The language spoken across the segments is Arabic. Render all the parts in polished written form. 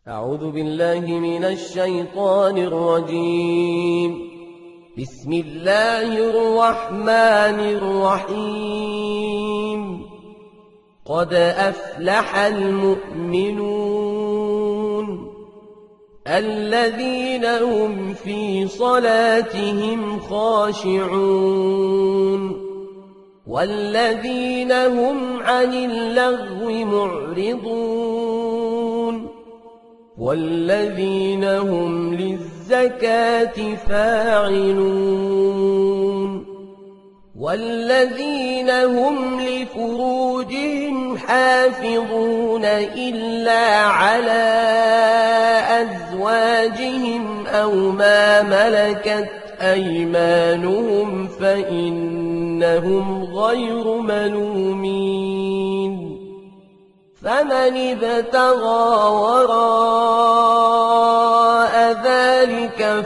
أعوذ بالله من الشيطان الرجيم. بسم الله الرحمن الرحيم. قد أفلح المؤمنون الذين هم في صلاتهم خاشعون والذين هم عن اللغو معرضون والذين هم للزكاة فاعلون والذين هم لفروجهم حافظون إلا على أزواجهم أو ما ملكت أيمانهم فإنهم غير ملومين. فمن ابتغى وراء ذلك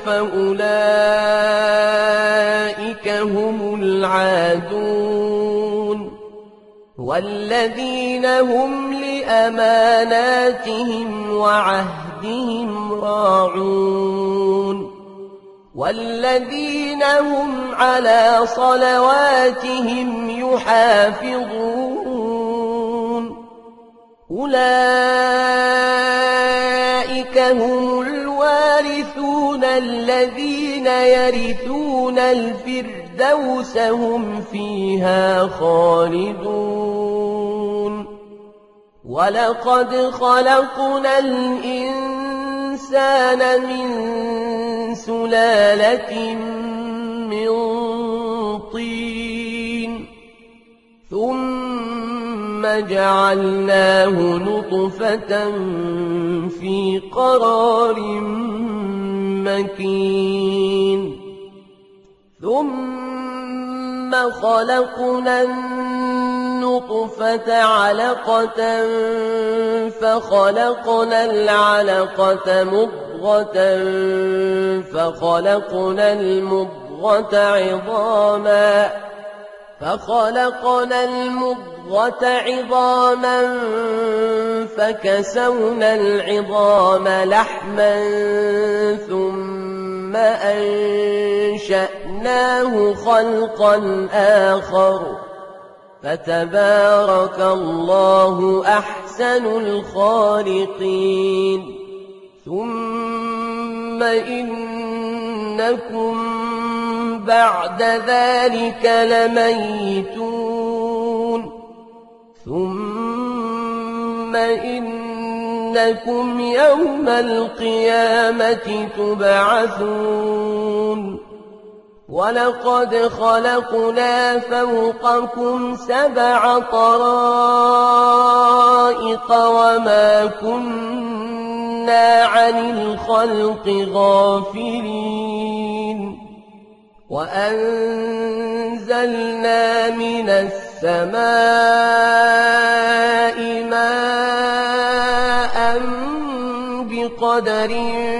فأولئك هم العادون والذين هم لأماناتهم وعهدهم راعون والذين هم على صلواتهم يحافظون. أولئك هم الوارثون الذين يرثون الفردوس هم فيها خالدون. ولقد خلقنا الإنسان من سلالة من طين ثم جعلناه نطفة في قرار مكين ثم خلقنا النطفة علقة فخلقنا العلقة مضغة فخلقنا المضغة عظاما فكسونا العظام لحما ثم أنشأناه خلقا آخر فتبارك الله أحسن الخالقين. ثم إنكم بعد ذلك لميتون ثم إنكم يوم القيامة تبعثون. ولقد خلقنا فوقكم 7 طرائق وما كنا عن الخلق غافلين. وأنزلنا من السماء ماء بقدر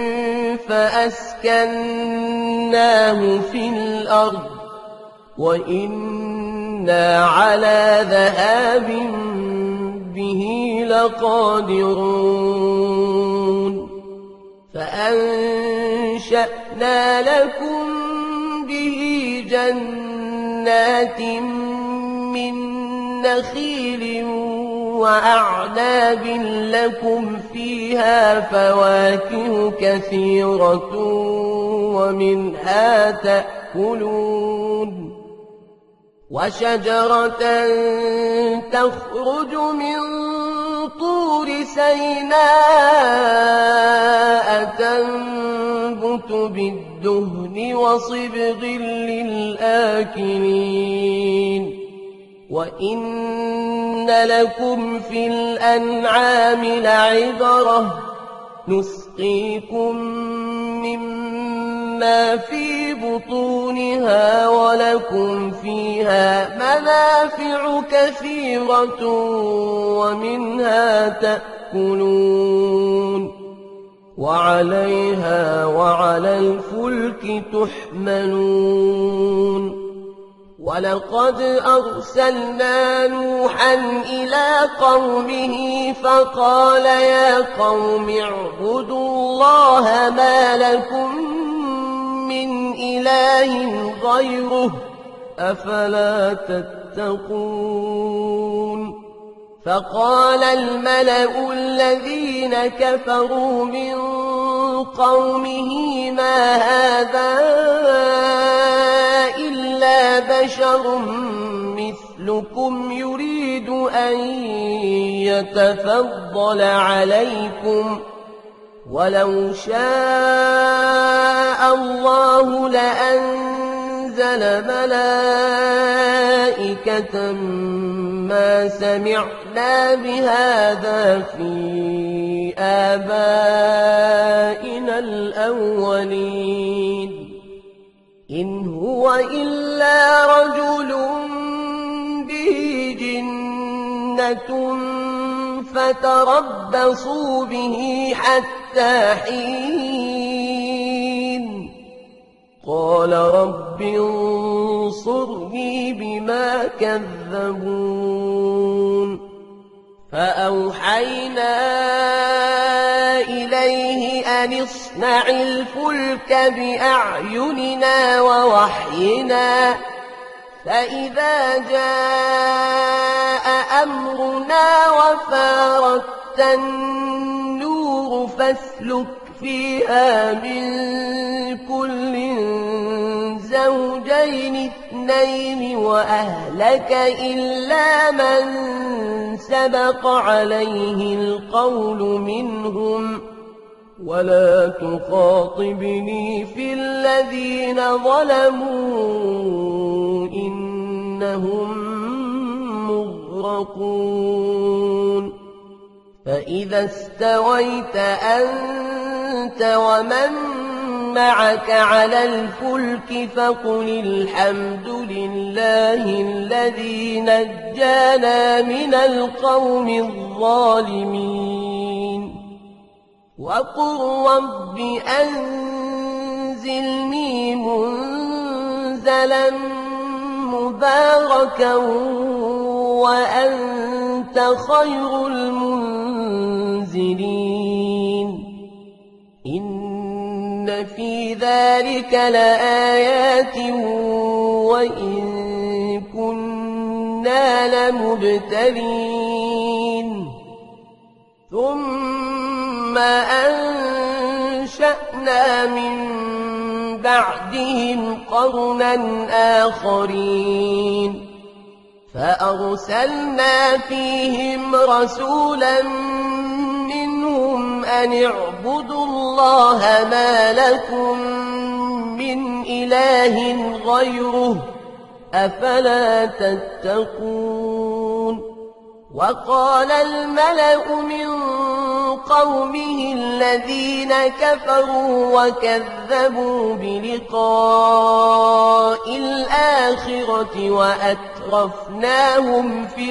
فأسكناه في الأرض وإنا على ذهاب به لقادرون. فأنشأنا لكم به جنات من نخيل وأعناب لكم فيها فواكه كثيرة ومنها تأكلون. وشجرة تخرج من طور سيناء تنبت بالدهن وصبغ للآكلين. وإن لكم في الأنعام لعبرة نسقيكم مما في بطونها ولكم فيها منافع كثيرة ومنها تأكلون وعليها وعلى الفلك تحملون. ولقد أرسلنا نوحا إلى قومه فقال يا قوم اعبدوا الله ما لكم من إله غيره أفلا تتقون فقال الملأ الذين كفروا من قومه ما هذا إلا بشر مثلكم يريد أن يتفضل عليكم ولو شاء الله لأنزل ملائكة ما سمعنا بهذا في آبائنا الأولين إن هو إلا رجل به جنة فتربصوا به حتى حين قال رب انصرني بما كذبون فأوحينا إليه أن اصنع الفلك بأعيننا ووحينا فإذا جاء أمرنا وفارت النور فاسلك فيها من كل زوجين اثنين وأهلك إلا من سبق عليه القول منهم ولا تخاطبني في الذين ظلموا إنهم مغرقون فإذا استويت أنت ومن معك على الفلك فقل الحمد لله الذي نجانا من القوم الظالمين وقل رب أنزلني منزلا مباركا وأنت خير المنزلين إن في ذلك لآيات وإن كنا لمبتلين ثم أنشأنا من بعدهم قرنا آخرين فأرسلنا فيهم رسولا منهم أن اعبدوا الله ما لكم من إله غيره أفلا تتقون وقال الملأ من قومه الذين كفروا وكذبوا بلقاء الآخرة وأترفناهم في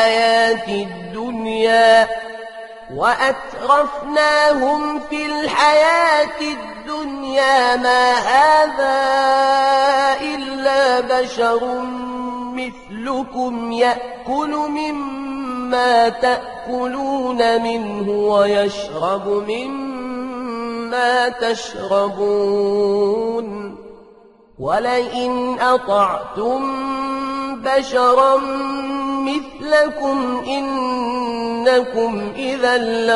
الحياة الدنيا ما هذا إلا بشر مثلكم يأكل مما تأكلون منه ويشرب مما تشربون ولئن أطعتم بشرا مثلكم إنكم إذا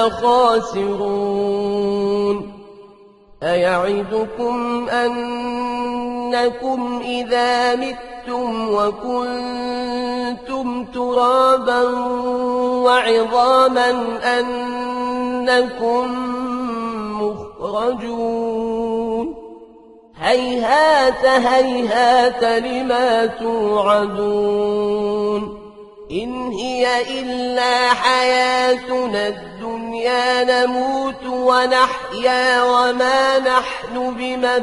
لخاسرون أيعدكم أنكم إذا متم وكنتم ترابا وعظاما أنكم مخرجون هيهات هيهات لما توعدون إن هي إلا حياتنا الدنيا نموت ونحيا وما نحن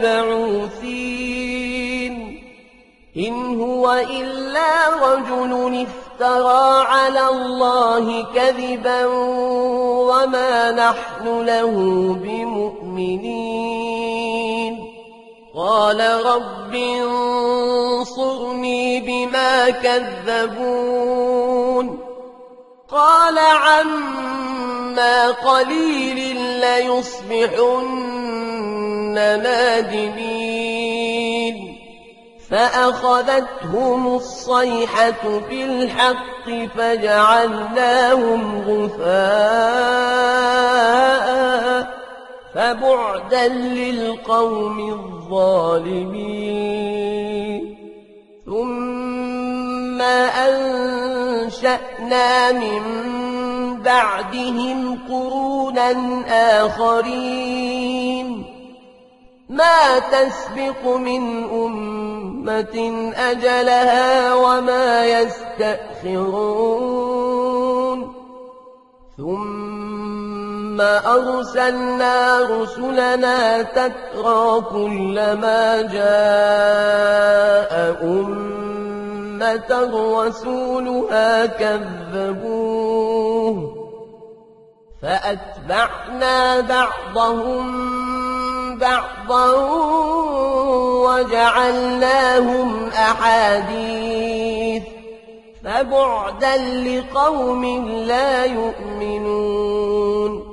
بمبعوثين إن هو إلا رجل افترى على الله كذبا وما نحن له بمؤمنين قال رب انصرني بما كذبون قال عما قليل ليصبحن نادمين فأخذتهم الصيحة بالحق فجعلناهم غثاء فبعدا للقوم الظالمين ثم أنشأنا من بعدهم قرونا آخرين ما تسبق من أمة أجلها وما يستأخرون ثم أرسلنا رسلنا تترى كلما جاء أمة رسولها كذبوه فأتبعنا بعضهم بعضا وجعلناهم أحاديث فبعدا لقوم لا يؤمنون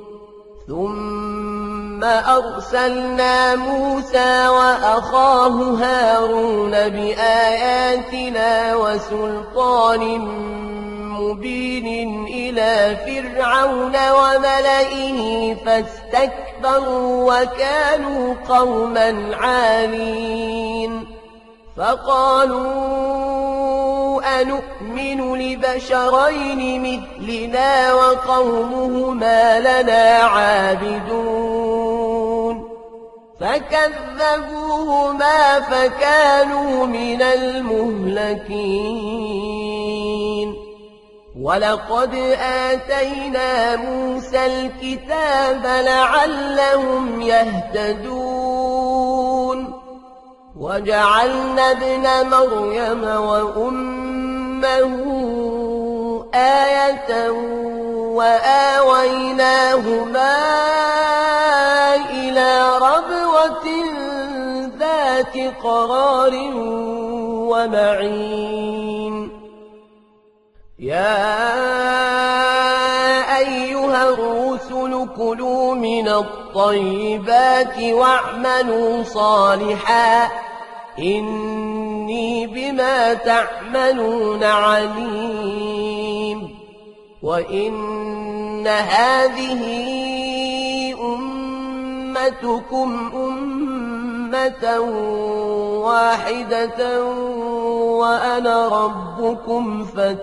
ثم أرسلنا موسى وأخاه هارون بآياتنا وسلطان مبين إلى فرعون وملئه فاستكبروا وكانوا قوما عالين فقالوا أنؤمن لبشرين مثلنا وقومهما لنا عابدون فكذبوهما فكانوا من المهلكين ولقد آتينا موسى الكتاب لعلهم يهتدون وجعلنا ابن مريم وأمه آية وآويناهما إلى ربوة ذات قرار ومعين يا أيها الرسل كلوا من الطيبات واعملوا صالحا إني بما تعملون عليم وإن هذه أمتكم أمة واحدة وأنا ربكم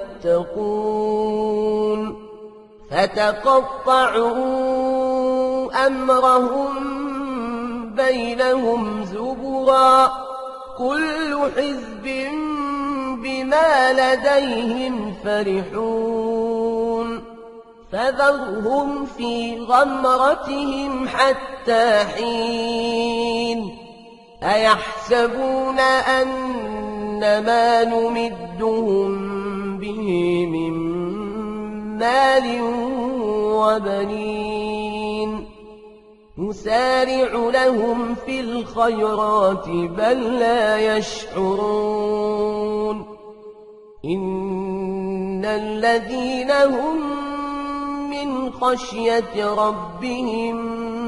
فاتقون فتقطعوا أمرهم بينهم زبرا كل حزب بما لديهم فرحون فذرهم في غمرتهم حتى حين أيحسبون أن ما نمدهم به من مال وبنين نسارع لهم في الخيرات بل لا يشعرون إن الذين هم من خشية ربهم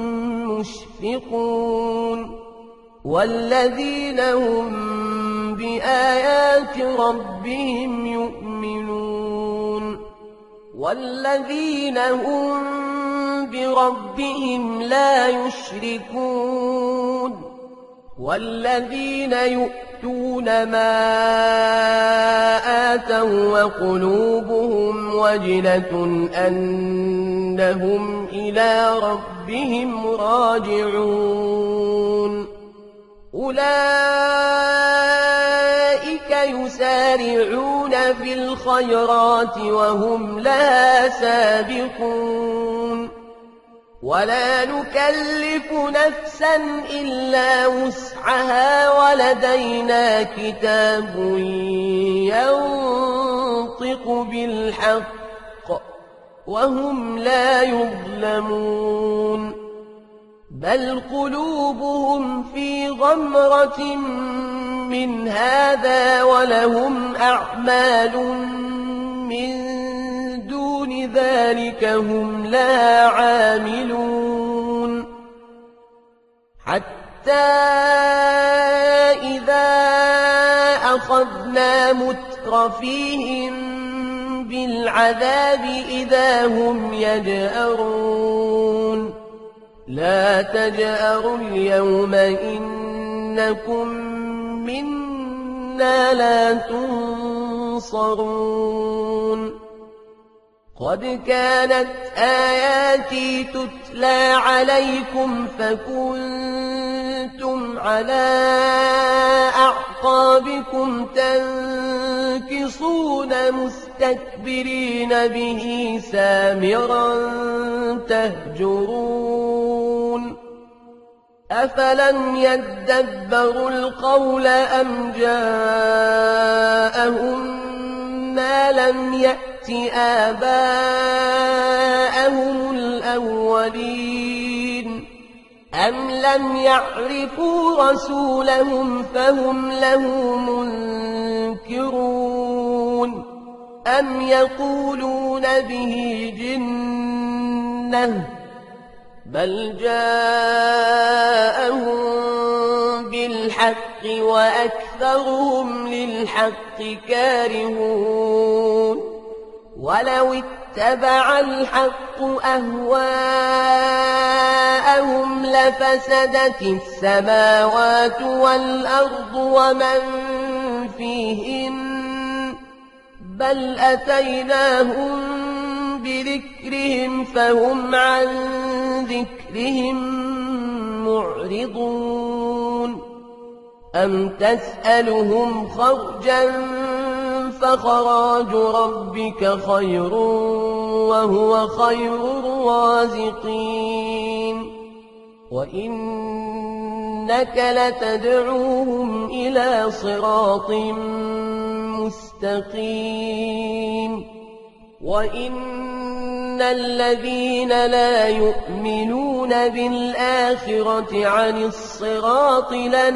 مشفقون والذين هم بآيات ربهم يؤمنون والذين هم بربهم لا يشركون والذين يؤتون ما آتوا وقلوبهم وجلة أنهم إلى ربهم راجعون أولئك يسارعون في الخيرات وهم لها سابقون ولا نكلف نفسا إلا وسعها ولدينا كتاب ينطق بالحق وهم لا يظلمون بل قلوبهم في غمرة من هذا ولهم أعمال من دون ذلك هم لها عاملون حتى إذا أخذنا مترفيهم بالعذاب إذا هم يجأرون لا تجأروا اليوم إنكم منا لا تنصرون قد كانت آياتي تتلى عليكم فكنتم على أعقابكم تنكصون مستكبرين به سامرا تهجرون أفلم يدبروا القول أم جاءهم ما لم يأت آباءهم الأولين أم لم يعرفوا رسولهم فهم له منكرون أم يقولون به جنة بل جاءهم بالحق وأكثرهم للحق كارهون ولو اتبع الحق أهواءهم لفسدت السماوات والأرض ومن فيهن بل أتيناهم بذكرهم فهم عن ذكرهم معرضون أم تسألهم خرجا فخراج ربك خير وهو خير الرازقين وإنك لتدعوهم إلى صراط مستقيم وإن الذين لا يؤمنون بالآخرة عن الصراط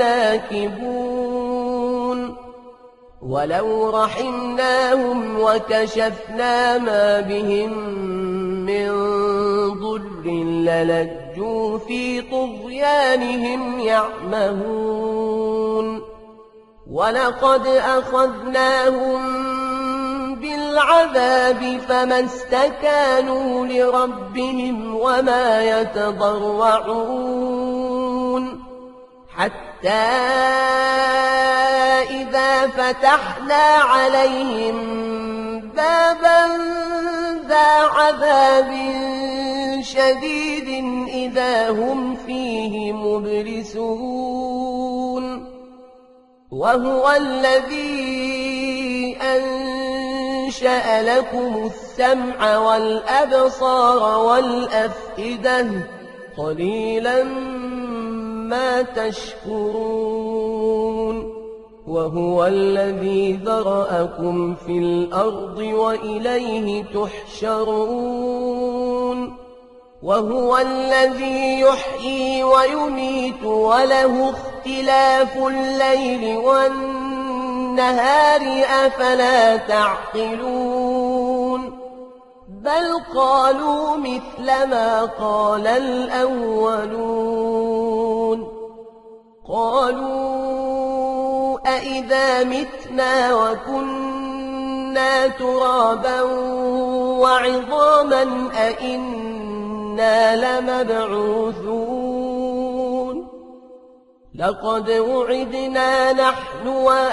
لناكبون ولو رحمناهم وكشفنا ما بهم من ضر للجوا في طغيانهم يعمهون ولقد أخذناهم بالعذاب فما استكانوا لربهم وما يتضرعون حتى إذا فتحنا عليهم بابا ذا عذاب شديد إذا هم فيه مبلسون وهو الذي أنشأ لكم السمع والأبصار والأفئدة قليلا ما تشكرون وهو الذي ذرأكم في الأرض وإليه تحشرون وهو الذي يحيي ويميت وله اختلاف الليل والنهار أفلا تعقلون بل قالوا مثل ما قال الأولون قالوا أئذا متنا وكنا ترابا وعظاما أئنا لمبعوثون لقد وعدنا نحن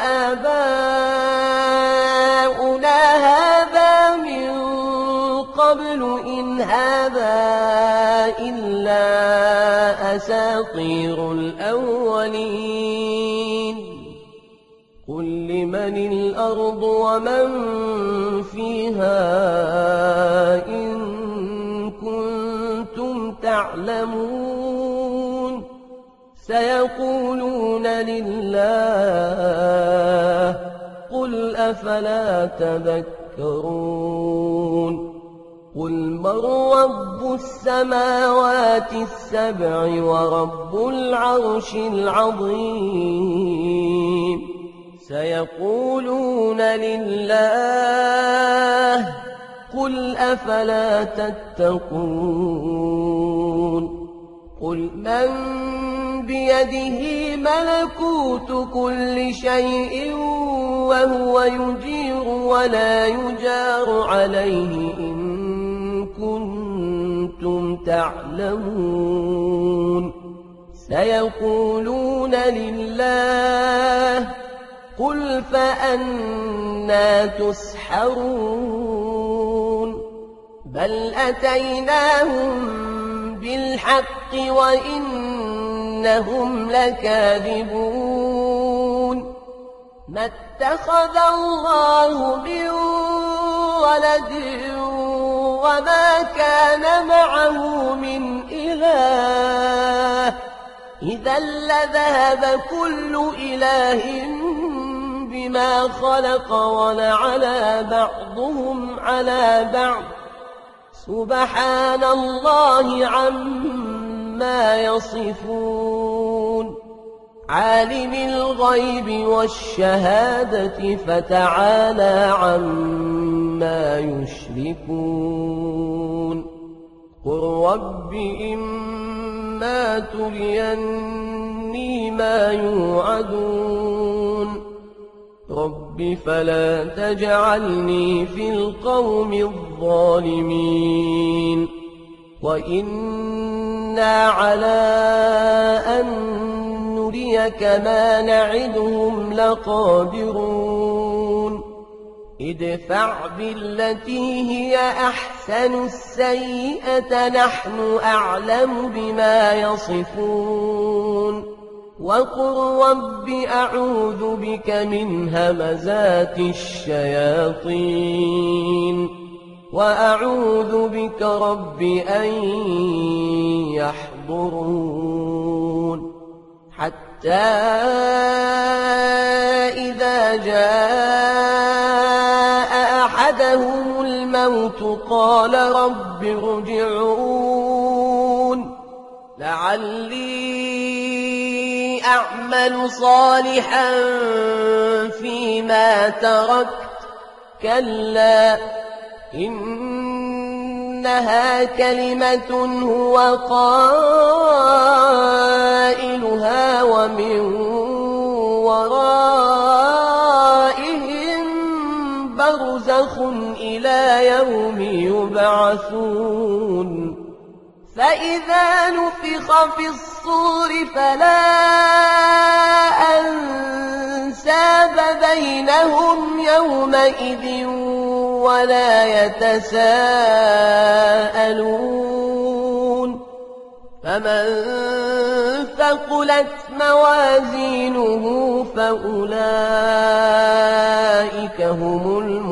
وآباؤنا هذا من قبل إن هذا إلا أساطير الأولين قل لمن الأرض ومن فيها إن كنتم تعلمون سيقولون لله قل أفلا تذكرون قل من رب السماوات السبع ورب العرش العظيم سيقولون لله قل أفلا تتقون قل من بيده ملكوت كل شيء وهو يجير ولا يجار عليه إن كنتم تعلمون سيقولون لله قل فأنى تسحرون بل أتيناهم بالحق وإنهم لكاذبون ما اتخذ الله من ولد وما كان معه من إله إذا لذهب كل إله بما خلق ولعلى بعضهم على بعض سبحان الله عما يصفون عالم الغيب والشهادة فتعالى عما يشركون قل رب إما تريني ما يوعدون رب فلا تجعلني في القوم الظالمين وإنا على أن نريك ما نعدهم لقادرون ادفع بالتي هي أحسن السيئة نحن أعلم بما يصفون وقل رب أعوذ بك من همزات الشياطين وأعوذ بك رب أن يحضرون حتى إذا جاء أحدهم الموت قال رب ارجعون لعلي أعمل صالحا فيما تركت كلا إنها كلمة هو قائلها ومن ورائهم برزخ إلى يوم يبعثون فإذا نفخ في الصور فلا أنساب بينهم يومئذ ولا يتساءلون فمن ثقلت موازينه فأولئك هم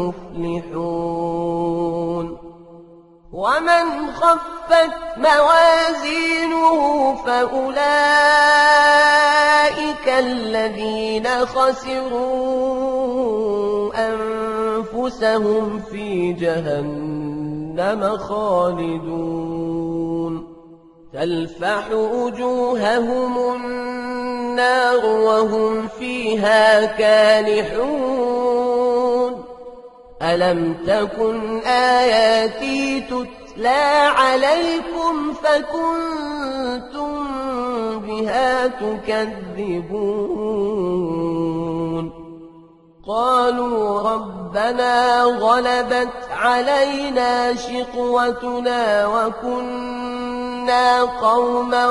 المفلحون ومن خفت موازينه فأولئك الذين خسروا أنفسهم في جهنم خالدون تلفح وجوههم النار وهم فيها كالحون ألم تكن آياتي تتلى عليكم فكنتم بها تكذبون قالوا ربنا غلبت علينا شقوتنا وكنا قوما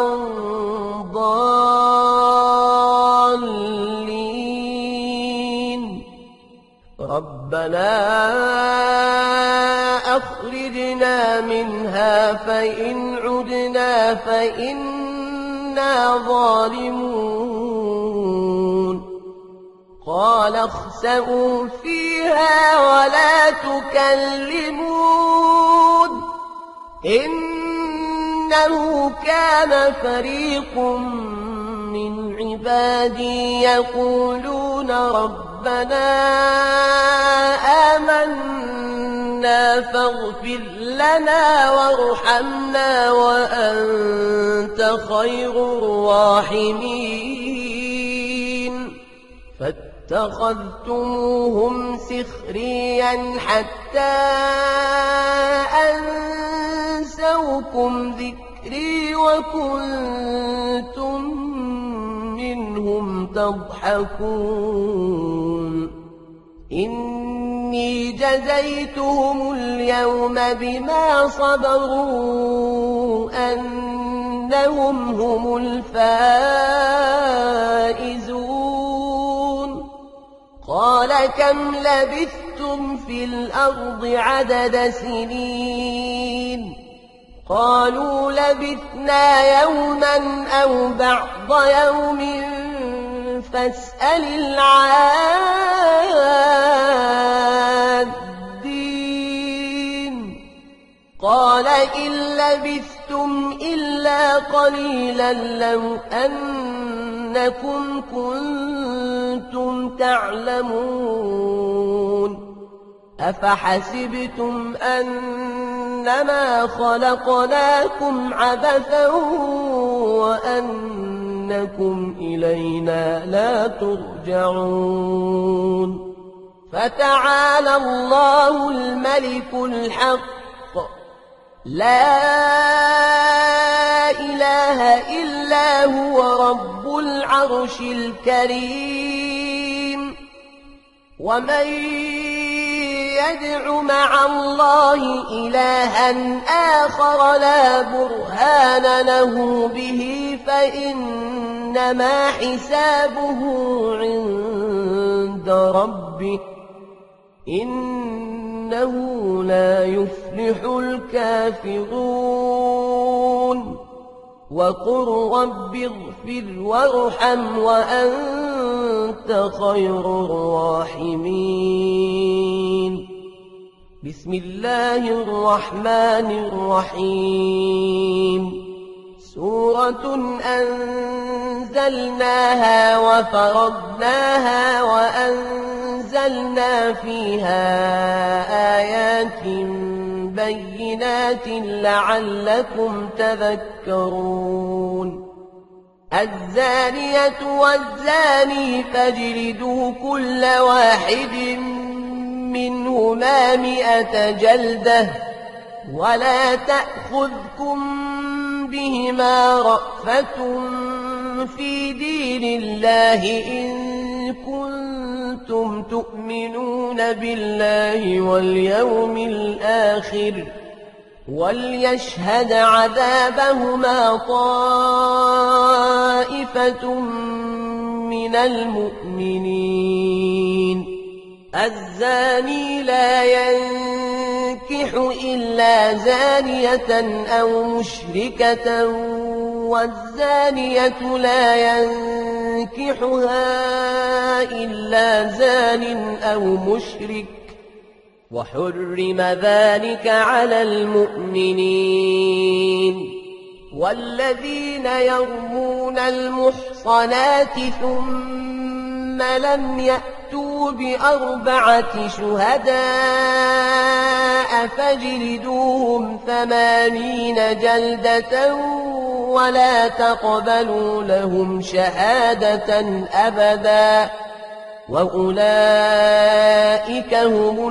ضالين ربنا أخرجنا منها فإن عدنا فإنا ظالمون قال اخسئوا فيها ولا تكلمون إنه كان فريق من عبادي يقولون ربنا ربنا آمنا فاغفر لنا وارحمنا وأنت خير الراحمين فاتخذتموهم سخريا حتى أنسوكم ذكري وكنتم منهم تضحكون إني جزيتهم اليوم بما صبروا أنهم هم الفائزون قال كم لبثتم في الأرض عدد سنين قالوا لبثنا يوما أو بعض يوم فاسأل العادين قال إن لبثتم إلا قليلا لو أنكم كنتم تعلمون أفحسبتم أنما خلقناكم عبثا وأنكم إلينا لا ترجعون فتعالى الله الملك الحق لا إله إلا هو رب العرش الكريم ومن يدع مع الله إلها آخر لا برهان له به فإنما حسابه عند ربه إنه لا يفلح الكافرون وقل رب اغفر وارحم وأنت خير الراحمين بسم الله الرحمن الرحيم سورة أنزلناها وفرضناها وأنزلنا فيها آيات بينات لعلكم تذكرون الزانية والزاني فاجلدوا كل واحد منهما 100 جلدة ولا تأخذكم بهما رأفة في دين الله إن كنتم تؤمنون بالله واليوم الآخر وليشهد عذابهما طائفة من المؤمنين الزاني لا ينكح إلا زانية أو مشركة والزانية لا ينكحها إلا زان أو مشرك وحرم ذلك على المؤمنين والذين يرمون المحصنات ثم لم يأتوا ب4 شهداء فاجلدوهم 80 جلدة ولا تقبلوا لهم شهادة أبدا وأولئك هم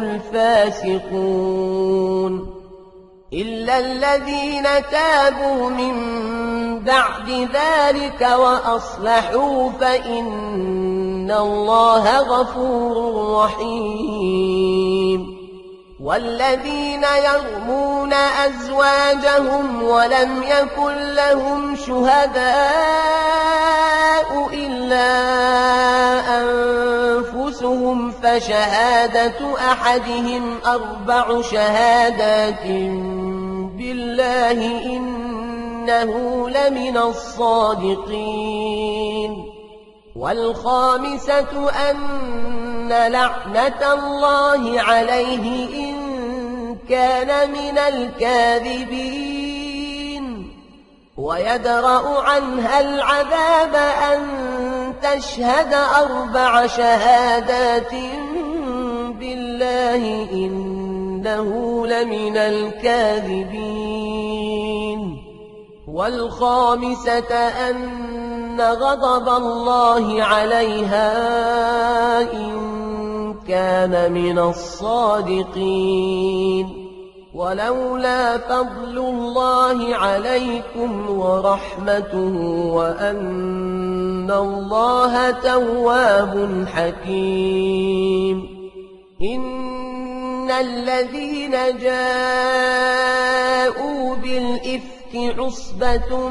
الفاسقون إلا الذين تابوا من بعد ذلك وأصلحوا فإن الله غفور رحيم والذين يرمون أزواجهم ولم يكن لهم شهداء إلا أنفسهم فشهادة أحدهم 4 شهادات بالله إنه لمن الصادقين والخامسة أن لعنة الله عليه إن كان من الكاذبين ويدرأ عنها العذاب أن تشهد 4 شهادات بالله إنه لمن الكاذبين والخامسة أن غضب الله عليها إن كان من الصادقين ولولا فضل الله عليكم ورحمته وأن الله تواب حكيم إن الذين جاءوا بالإفك عصبة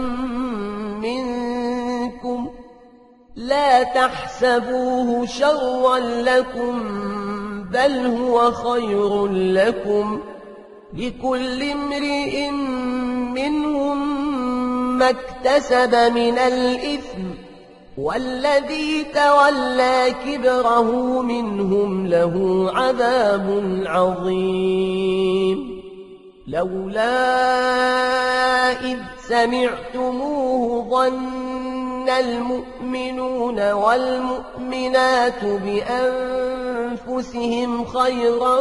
منكم لا تحسبوه شرا لكم بل هو خير لكم لكل امرئ منهم ما اكتسب من الإثم والذي تولى كبره منهم له عذاب عظيم لولا إذ سمعتموه ظن المؤمنون والمؤمنات بأنفسهم خيرا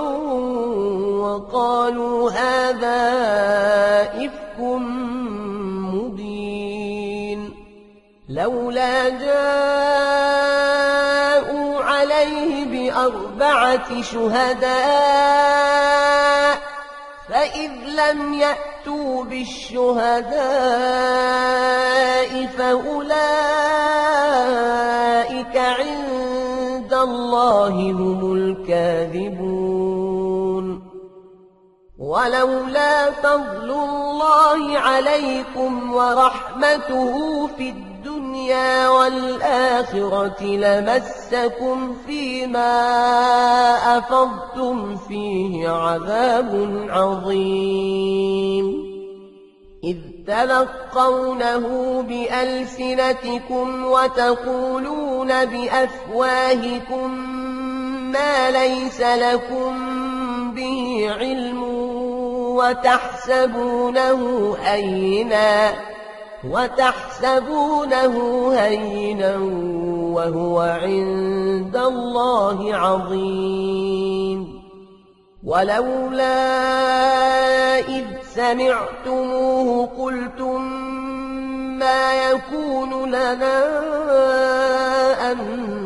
وقالوا هذا إفك مبين لولا جاءوا عليه ب4 شهداء فإذ لم يأتوا بالشهداء فأولئك عند الله هم الكاذبون ولولا فضل الله عليكم ورحمته في الدنيا والآخرة لمسكم فيما أفضتم فيه عذاب عظيم إذ تلقونه بألسنتكم وتقولون بأفواهكم ما ليس لكم به علم وتحسبونه هينا وهو عند الله عظيم ولولا إذ سمعتموه قلتم ما يكون لنا أن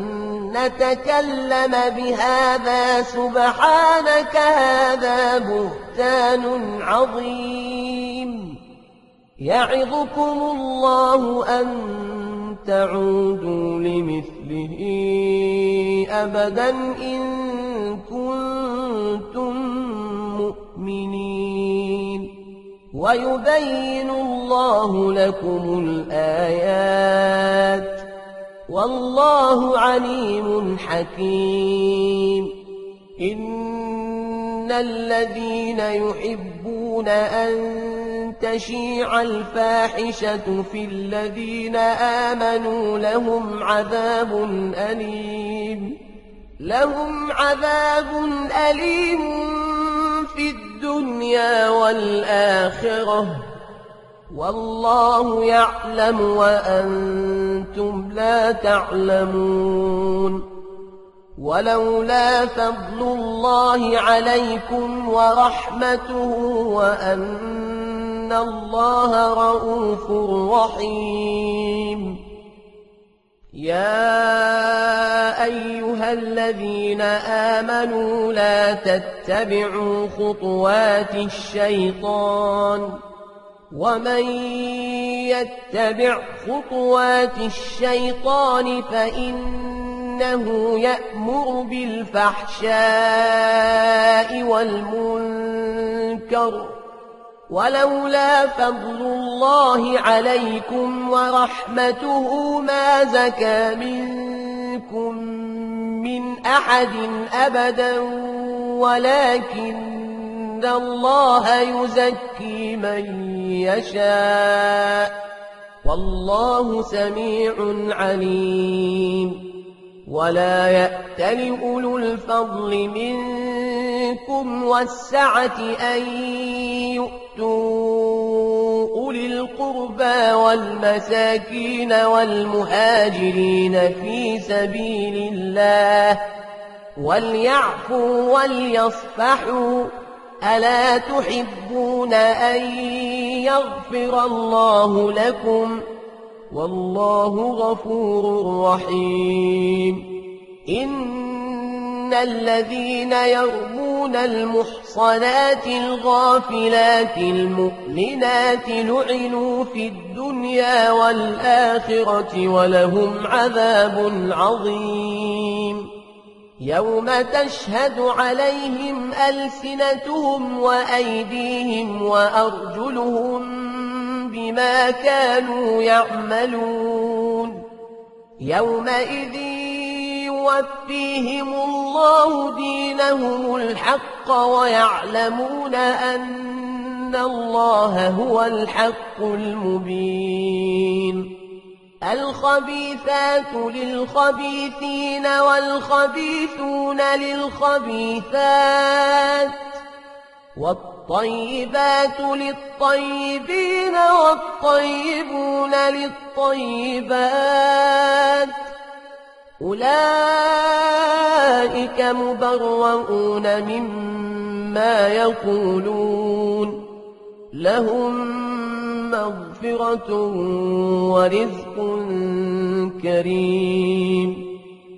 نتكلم بهذا سبحانك هذا بهتان عظيم يعظكم الله أن تعودوا لمثله أبدا إن كنتم مؤمنين ويبين الله لكم الآيات والله عليم حكيم إن الذين يحبون أن تشيع الفاحشة في الذين آمنوا لهم عذاب أليم في الدنيا والآخرة والله يعلم وأنتم لا تعلمون ولولا فضل الله عليكم ورحمته وأن الله رؤوف رحيم يا أيها الذين آمنوا لا تتبعوا خطوات الشيطان ومن يتبع خطوات الشيطان فإنه يأمر بالفحشاء والمنكر ولولا فضل الله عليكم ورحمته ما زكى منكم من أحد أبدا ولكن الله يزكي من يشاء والله سميع عليم ولا يأتل أولو الفضل منكم والسعة أن يؤتوا أولي القربى والمساكين والمهاجرين في سبيل الله وليعفوا وليصفحوا ألا تحبون أن يغفر الله لكم والله غفور رحيم إن الذين يرمون المحصنات الغافلات المؤمنات لعنوا في الدنيا والآخرة ولهم عذاب عظيم يوم تشهد عليهم ألسنتهم وأيديهم وأرجلهم بما كانوا يعملون يومئذ يوفيهم الله دينهم الحق ويعلمون أن الله هو الحق المبين الخبيثات للخبيثين والخبيثون للخبيثات والطيبات للطيبين والطيبون للطيبات أولئك مبرؤون مما يقولون لهم مغفرة ورزق كريم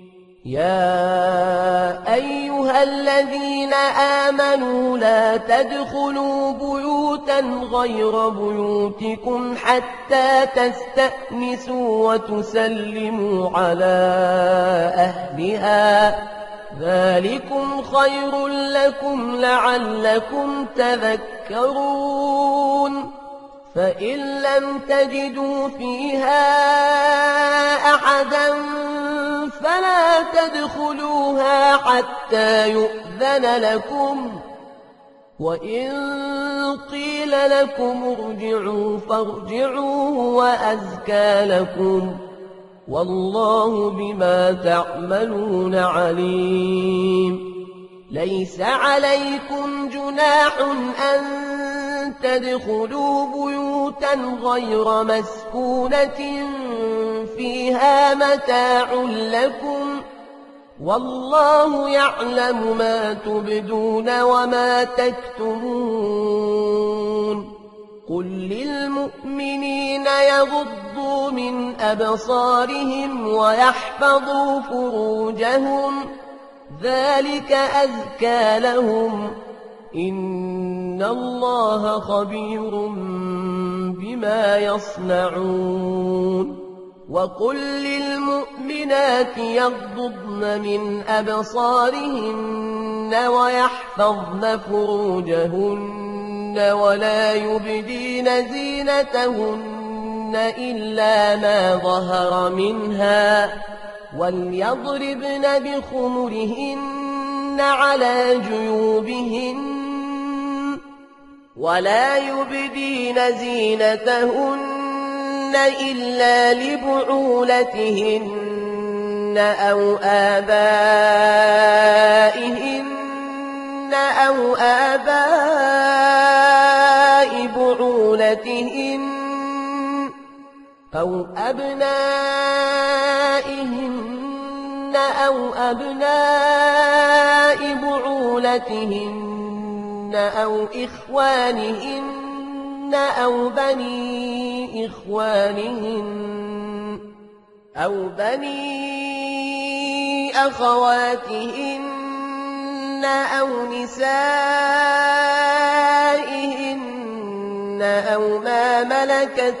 يا أيها الذين آمنوا لا تدخلوا بيوتا غير بيوتكم حتى تستأنسوا وتسلموا على أهلها ذلكم خير لكم لعلكم تذكرون فإن لم تجدوا فيها أحدا فلا تدخلوها حتى يؤذن لكم وإن قيل لكم ارجعوا فارجعوا وأزكى لكم والله بما تعملون عليم ليس عليكم جناح أن تدخلوا بيوتا غير مسكونة فيها متاع لكم والله يعلم ما تبدون وما تكتمون قل للمؤمنين يغضوا من أبصارهم ويحفظوا فروجهم ذلك أزكى لهم إن الله خبير بما يصنعون وقل للمؤمنات يغضضن من أبصارهن ويحفظن فروجهن ولا يبدين زينتهن إلا ما ظهر منها وليضربن بخمرهن على جيوبهن ولا يبدين زينتهن إلا لبعولتهن أو آبائهن أو آباء بعولتهن أو أبنائهن أو أبناء بعولتهن أو إخوانهن أو بني إخوانهن أو بني أخواتهن أو نسائهن أو ما ملكت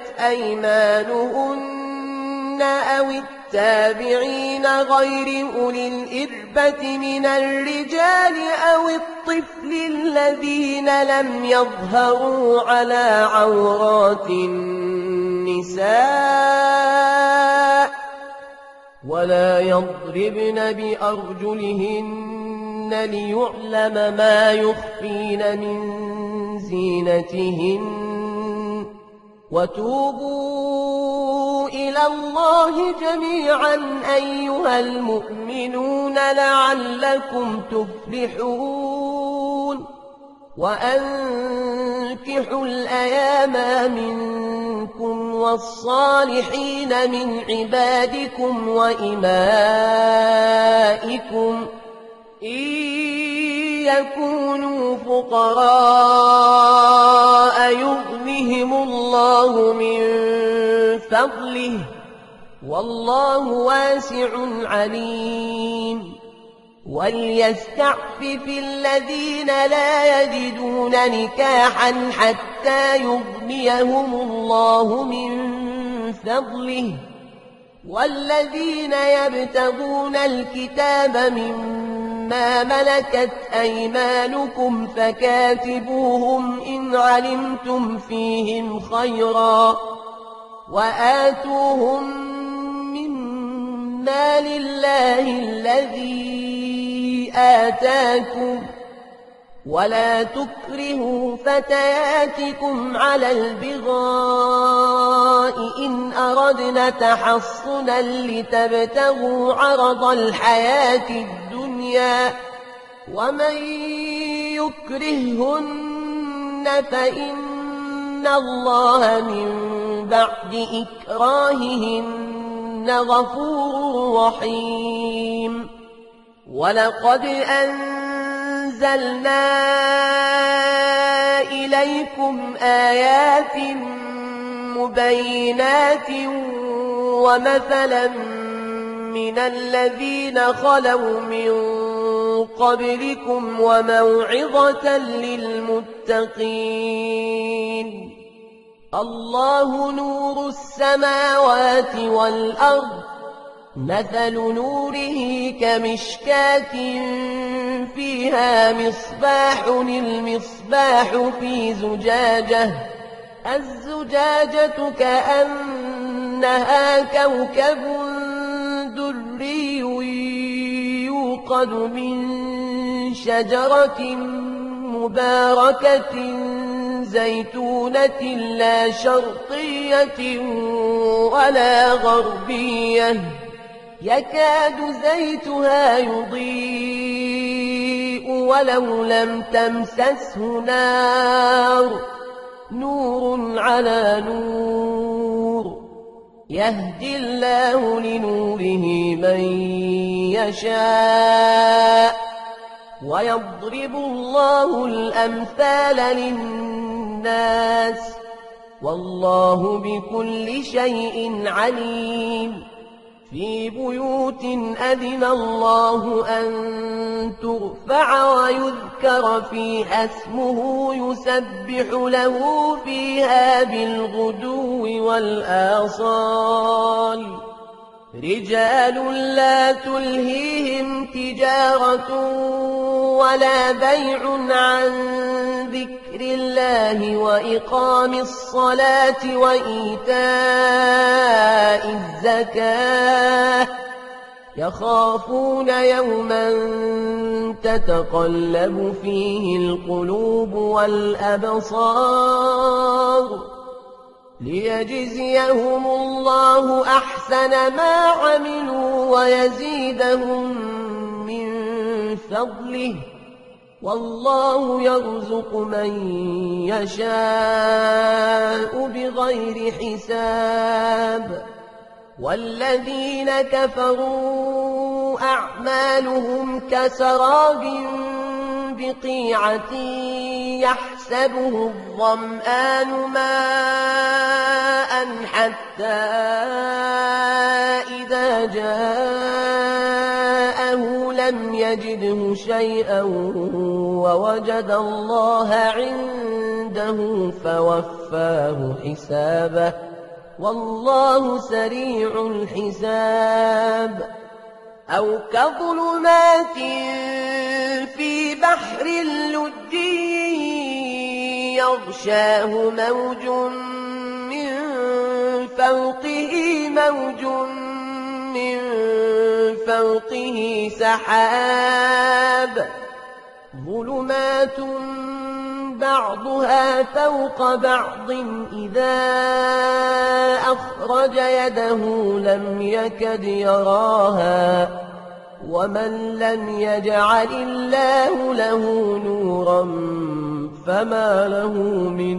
أيمانهن أو التابعين غير أولي الإربة من الرجال أو الطفل الذين لم يظهروا على عورات النساء ولا يضربن بأرجلهن ليعلم ما يخفين من زينتهن وتوبوا إلى الله جميعا أيها المؤمنون لعلكم تفلحون وأنكحوا الأيام منكم والصالحين من عبادكم وإمائكم إن يكونوا فقراء يغنهم الله من فضله والله واسع عليم وليستعفف الذين لا يجدون نكاحا حتى يغنيهم الله من فضله والذين يبتغون الكتاب مما ملكت أيمانكم فكاتبوهم إن علمتم فيهم خيرا وآتوهم مما لله الذي آتاكم ولا تكرهوا فتياتكم على البغاء إن أردنا تحصنا لتبتغوا عرض الحياة الدنيا ومن يكرههن فإن الله من بعد إكراههن غفور رحيم ولقد أنزلنا إليكم آيات مبينات ومثلا من الذين خلوا من قبلكم وموعظة للمتقين الله نور السماوات والأرض مثل نوره كمشكاة فيها مصباح المصباح في زجاجة الزجاجة كأنها كوكب دري يوقد من شجرة مباركة زيتونة لا شرقية ولا غربية يكاد زيتها يضيء ولو لم تمسسه نار نور على نور يهدي الله لنوره من يشاء ويضرب الله الأمثال للناس والله بكل شيء عليم في بيوت أذن الله أن ترفع ويذكر فيها اسمه يسبح له فيها بالغدو والآصال رجال لا تلهيهم تجارة ولا بيع عن ذكر الله وإقام الصلاة وإيتاء الزكاة يخافون يوما تتقلب فيه القلوب والأبصار ليجزيهم الله أحسن ما عملوا ويزيدهم من فضله والله يرزق من يشاء بغير حساب والذين كفروا أعمالهم كسراب بقيعة يحسبه الظمآن ماء حتى إذا جاءه لم يجده شيئا ووجد الله عنده فوفاه حسابه والله سريع الحساب أو كظلمات في بحر لجي يغشاه موج من فوقه موج من فوقه سحاب ظلمات بعضها فوق بعض إذا أخرج يده لم يكد يراها ومن لم يجعل الله له نورا فما له من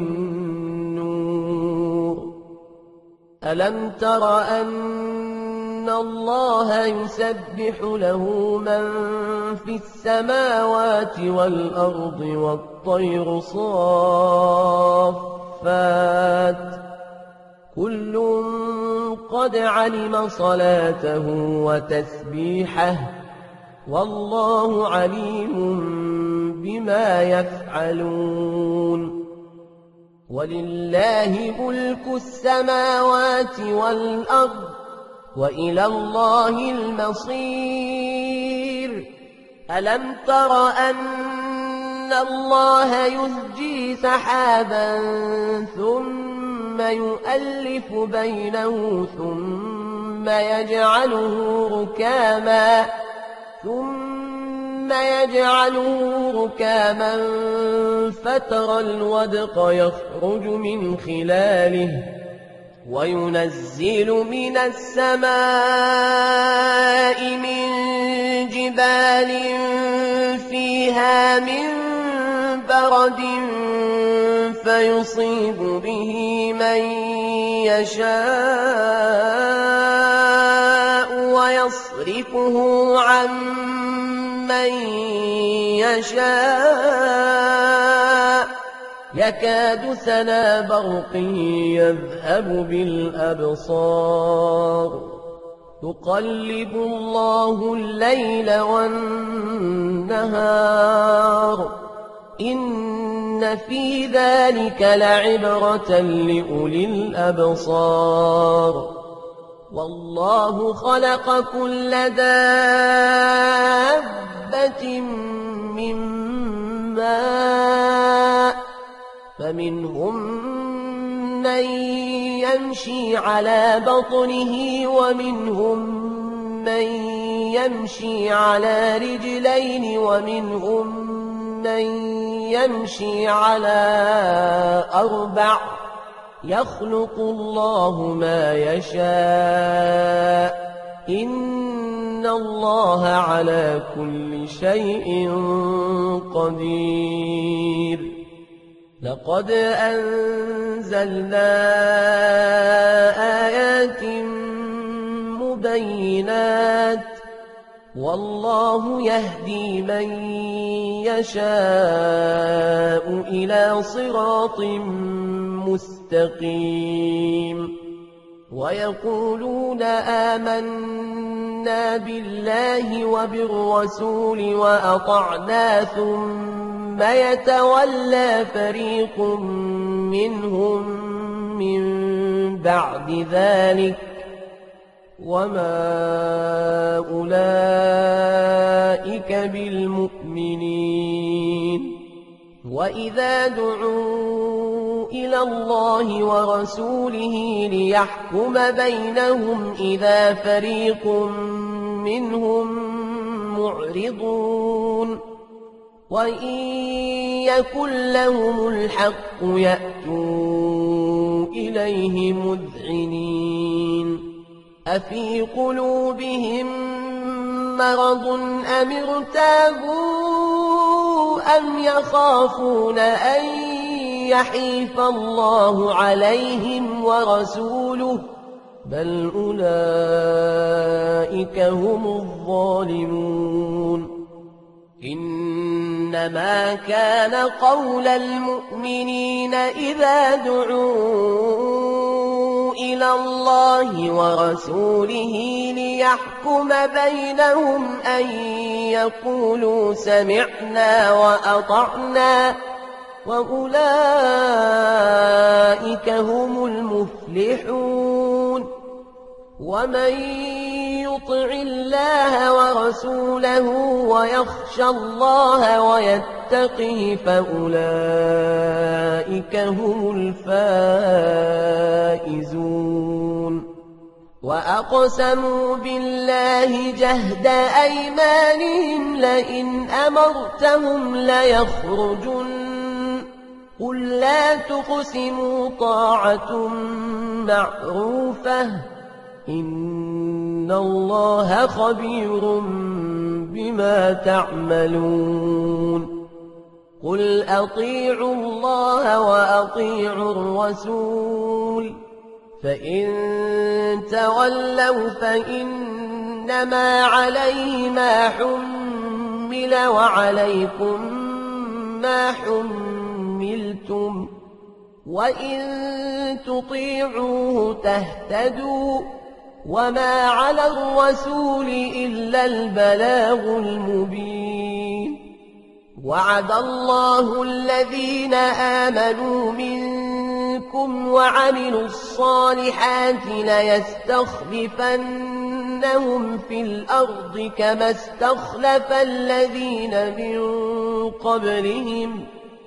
نور ألم تر أن الله يسبح له من في السماوات والأرض والطير صافات كل قد علم صلاته وتسبيحه والله عليم بما يفعلون ولله ملك السماوات والأرض وإلى الله المصير ألم تر أن الله يزجي سحابا ثم يؤلف بينه ثم يجعله ركاما فترى الودق يخرج من خلاله وينزل من السماء من جبال فيها من برد فيصيب به من يشاء ويصرفه عن من يشاء يكاد سنا برقه يذهب بالأبصار يقلب الله الليل والنهار إن في ذلك لعبرة لأولي الأبصار والله خلق كل دابة من ماء فمنهم من يمشي على بطنه ومنهم من يمشي على رجلين ومنهم من يمشي على أربع يخلق الله ما يشاء إن الله على كل شيء قدير لقد أنزلنا آيات مبينات والله يهدي من يشاء إلى صراط مستقيم ويقولون آمنا بالله وبالرسول وأطعنا ثم يتولى فريق منهم من بعد ذلك وما أولئك بالمؤمنين وإذا دعوا إلى الله ورسوله ليحكم بينهم إذا فريق منهم معرضون وإن يكن لهم الحق يأتوا إليه مذعنين أفي قلوبهم مرض أم ارتابوا أم يخافون أن يحيف الله عليهم ورسوله بل أولئك هم الظالمون إنما كان قول المؤمنين إذا دعوا إلى الله ورسوله ليحكم بينهم أن يقولوا سمعنا وأطعنا وأولئك هم المفلحون ومن يطع الله ورسوله ويخشى الله ويتقه فأولئك هم الفائزون وأقسموا بالله جهد أيمانهم لئن أمرتهم ليخرجن قل لا تقسموا طاعة معروفة إن الله خبير بما تعملون قل أطيعوا الله وأطيعوا الرسول فإن تولوا فإنما عليه ما حمل وعليكم ما حملتم وإن تطيعوه تهتدوا وما على الرسول إلا البلاغ المبين وعد الله الذين آمنوا منكم وعملوا الصالحات ليستخلفنهم في الأرض كما استخلف الذين من قبلهم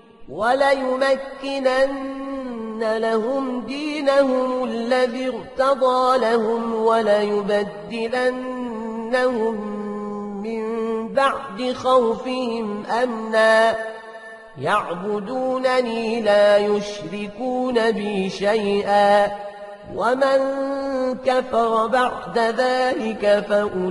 وليمكنن لهم دينهم الذي ارتضى لهم وليبدلنهم من بعد خوفهم أمنا يعبدونني لا يشركون بي شيئا ومن كفر بعد ذلك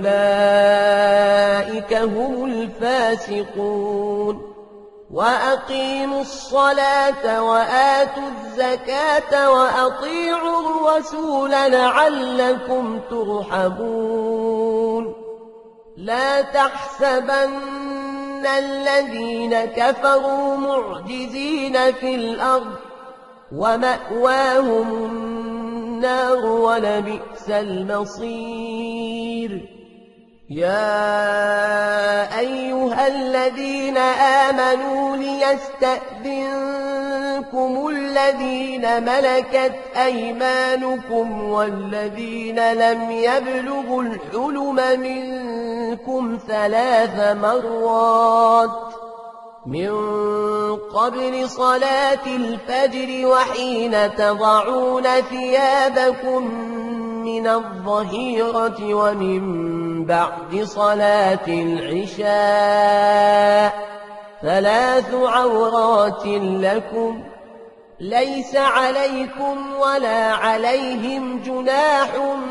فأولئك هم الفاسقون وأقيموا الصلاة وآتوا الزكاة وأطيعوا الرسول لعلكم ترحمون لا تحسبن الذين كفروا معجزين في الأرض ومأواهم النار ولبئس المصير يا أيها الذين آمنوا ليستأذنكم الذين ملكت أيمانكم والذين لم يبلغوا الحلم منكم 3 مرات من قبل صلاة الفجر وحين تضعون ثيابكم من الظهيرة ومن بعد صلاة العشاء 3 عورات لكم ليس عليكم ولا عليهم جناح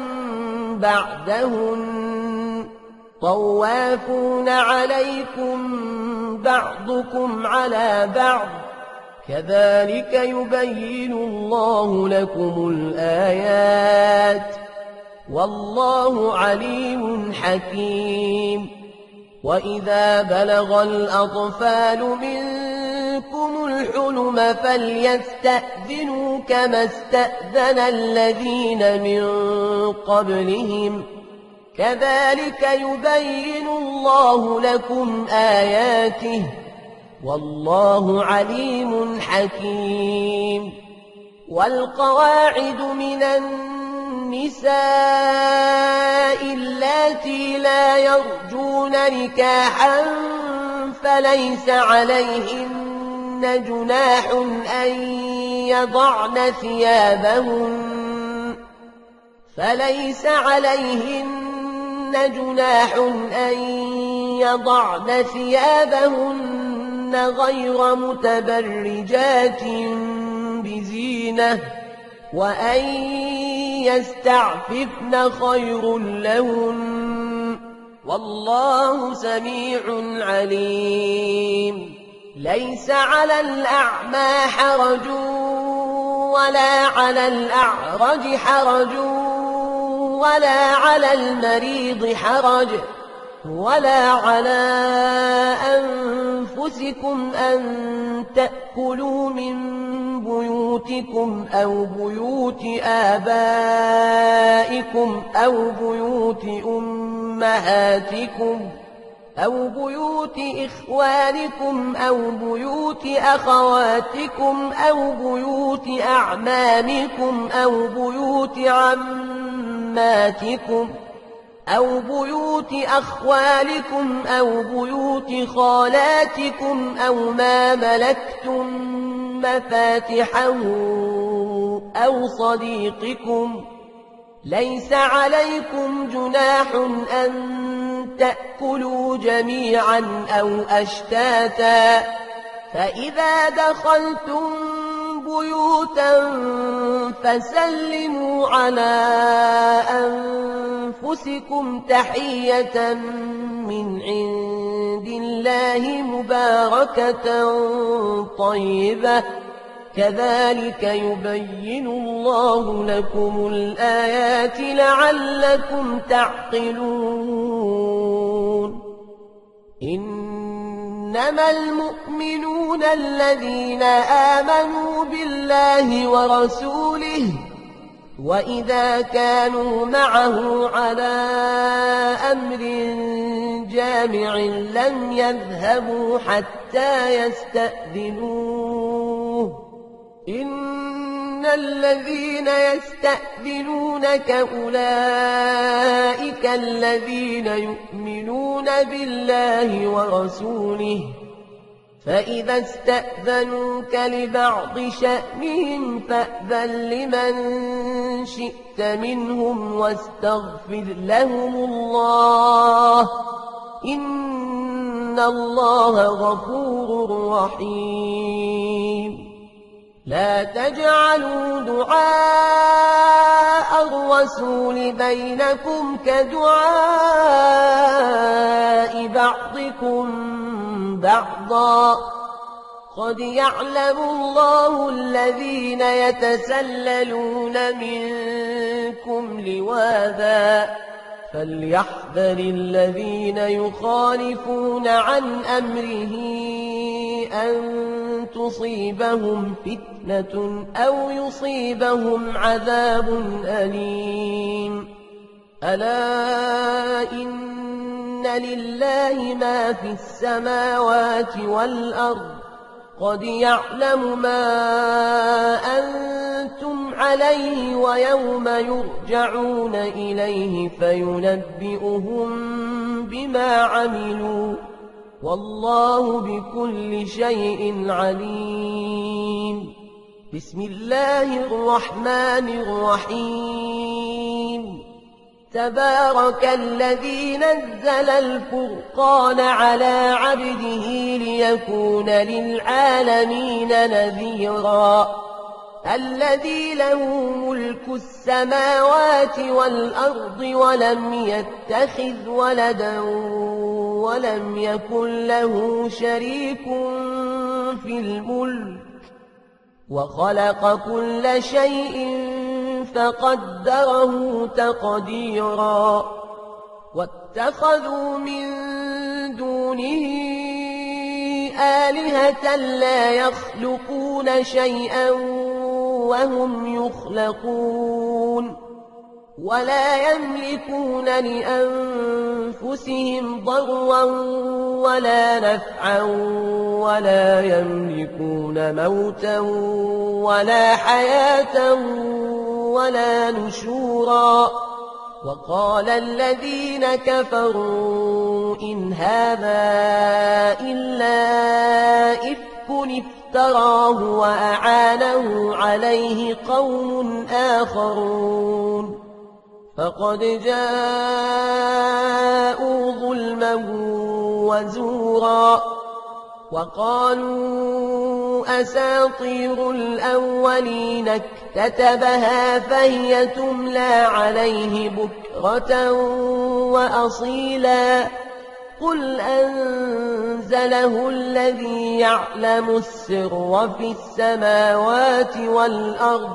بعدهن طوافون عليكم بعضكم على بعض كذلك يبين الله لكم الآيات والله عليم حكيم وإذا بلغ الأطفال منكم الحلم فليستأذنوا كما استأذن الذين من قبلهم كذلك يبين الله لكم آياته والله عليم حكيم والقواعد من النساء اللاتي لا يرجون نكاحا فليس عليهن جناح أن يضعن ثيابهن غير متبرجات بزينة وأن يستعففن خير لهن والله سميع عليم ليس على الأعمى حرج ولا على الأعرج حرج ولا على المريض حرج ولا على أنفسكم أن تأكلوا من بيوتكم أو بيوت آبائكم أو بيوت أمهاتكم أو بيوت إخوانكم أو بيوت أخواتكم أو بيوت أعمامكم أو بيوت عماتكم أو بيوت أخوالكم أو بيوت خالاتكم أو ما ملكتم مفاتحه أو صديقكم ليس عليكم جناح أن تأكلوا جميعا أو أشتاتا فإذا دخلتم بيوتا فسلموا على أنفسكم تحية من عند الله مباركة طيبة كذلك يبين الله لكم الآيات لعلكم تعقلون إنما المؤمنون الذين آمنوا بالله ورسوله وإذا كانوا معه على أمر جامع لم يذهبوا حتى يستأذنوه إن الذين يستأذنونك أولئك الذين يؤمنون بالله ورسوله فإذا استأذنوك لبعض شأنهم فأذن لمن شئت منهم واستغفر لهم الله إن الله غفور رحيم لا تجعلوا دعاء الرسول بينكم كدعاء بعضكم بعضا قد يعلم الله الذين يتسللون منكم لواذا فليحذر الذين يخالفون عن أمره أن تصيبهم فتنة أو يصيبهم عذاب أليم ألا إن لله ما في السماوات والأرض قد يعلم ما أنتم عليه ويوم يرجعون إليه فينبئهم بما عملوا والله بكل شيء عليم بسم الله الرحمن الرحيم تبارك الذي نزل الفرقان على عبده ليكون للعالمين نذيرا الذي له ملك السماوات والأرض ولم يتخذ ولدا ولم يكن له شريك في الملك وخلق كل شيء فقدره تقديرا واتخذوا من دونه آلهة لا يخلقون شيئا وهم يخلقون ولا يملكون لأنفسهم ضرا ولا نفعا ولا يملكون موتا ولا حياة ولا نشورا وقال الذين كفروا إن هذا إلا إفك افتراه وأعانه عليه قوم آخرون فقد جاءوا ظلما وزورا وقالوا أساطير الأولين اكتتبها فهي تملى عليه بكرة وأصيلا قل أنزله الذي يعلم السر في السماوات والأرض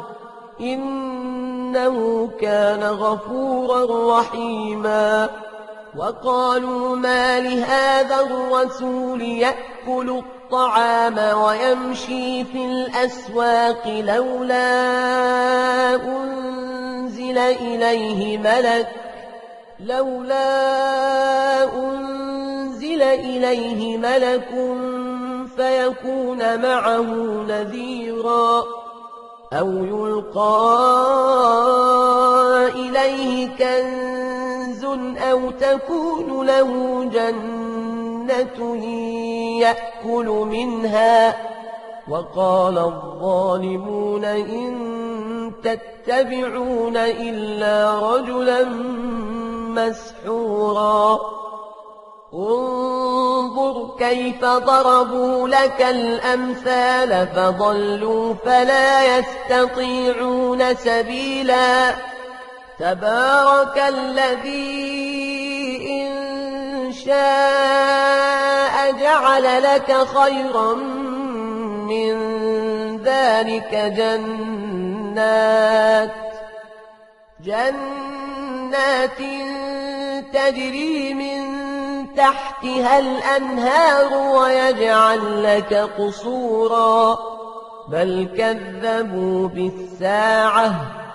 إنه كان غفورا رحيما وقالوا ما لهذا الرسول يأكل الطعام ويمشي في الأسواق لولا أنزل إليه ملك فيكون معه نذيرا أو يلقى إليه كنز أو تكون له جنة يأكل منها وقال الظالمون إن تتبعون إلا رجلا مسحورا انظر كيف ضربوا لك الأمثال فضلوا فلا يستطيعون سبيلا تبارك الذي إن شاء جعل لك خيرا من ذلك جنات تجري من تحتها الأنهار ويجعل لك قصورا بل كذبوا بالساعة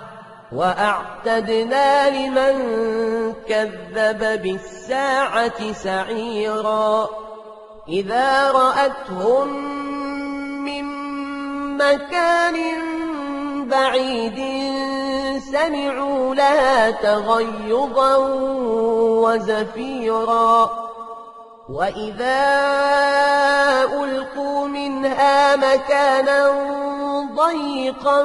وأعتدنا لمن كذب بالساعة سعيرا إذا رأتهم من مكان بعيد سمعوا لها تغيظا وزفيرا وإذا ألقوا منها مكانا ضيقا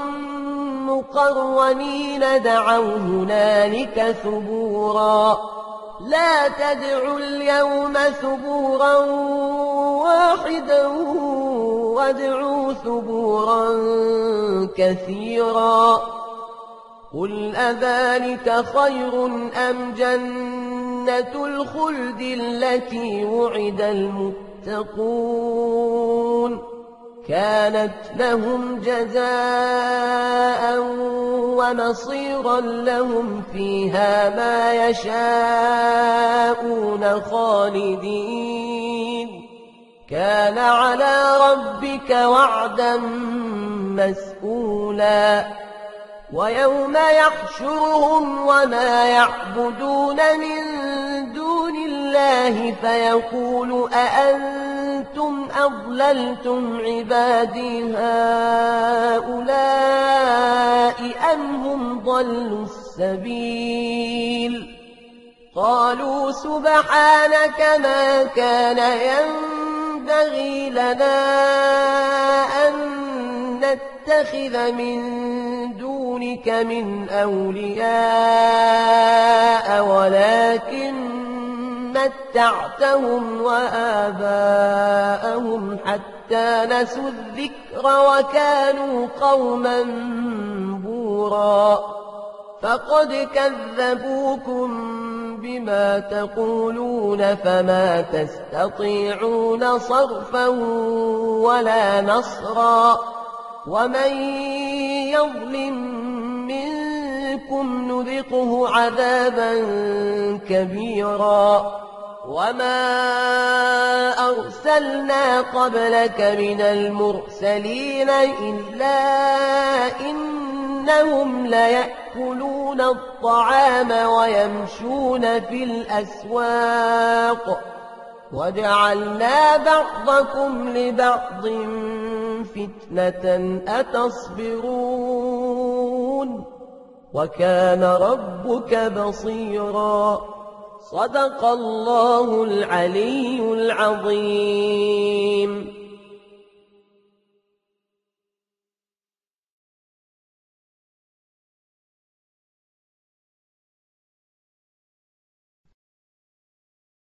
مقرنين دعوا هنالك ثبورا لا تدعوا اليوم ثبورا واحدا وادعوا ثبورا كثيرا قل أذلك خير أم جنة الخلد التي وعد المتقون كانت لهم جزاء ومصيرا لهم فيها ما يشاءون خالدين كان على ربك وعدا مسئولا ويوم يحشرهم وما يعبدون من دون الله فيقول أأنتم أضللتم عبادي هؤلاء أم هم ضلوا السبيل قالوا سبحانك ما كان ينبغي لنا أن نتخذ من دونك من أولياء ولكن متعتهم وآباءهم حتى نسوا الذكر وكانوا قوما بورا فقد كذبوكم بما تقولون فما تستطيعون صرفا ولا نصرا ومن يظلم منكم نذقه عذابا كبيرا وما أرسلنا قبلك من المرسلين إلا إنهم ليأكلون الطعام ويمشون في الأسواق وجعلنا بعضكم لبعض فتنة أتصبرون وكان ربك بصيرا صدق الله العلي العظيم.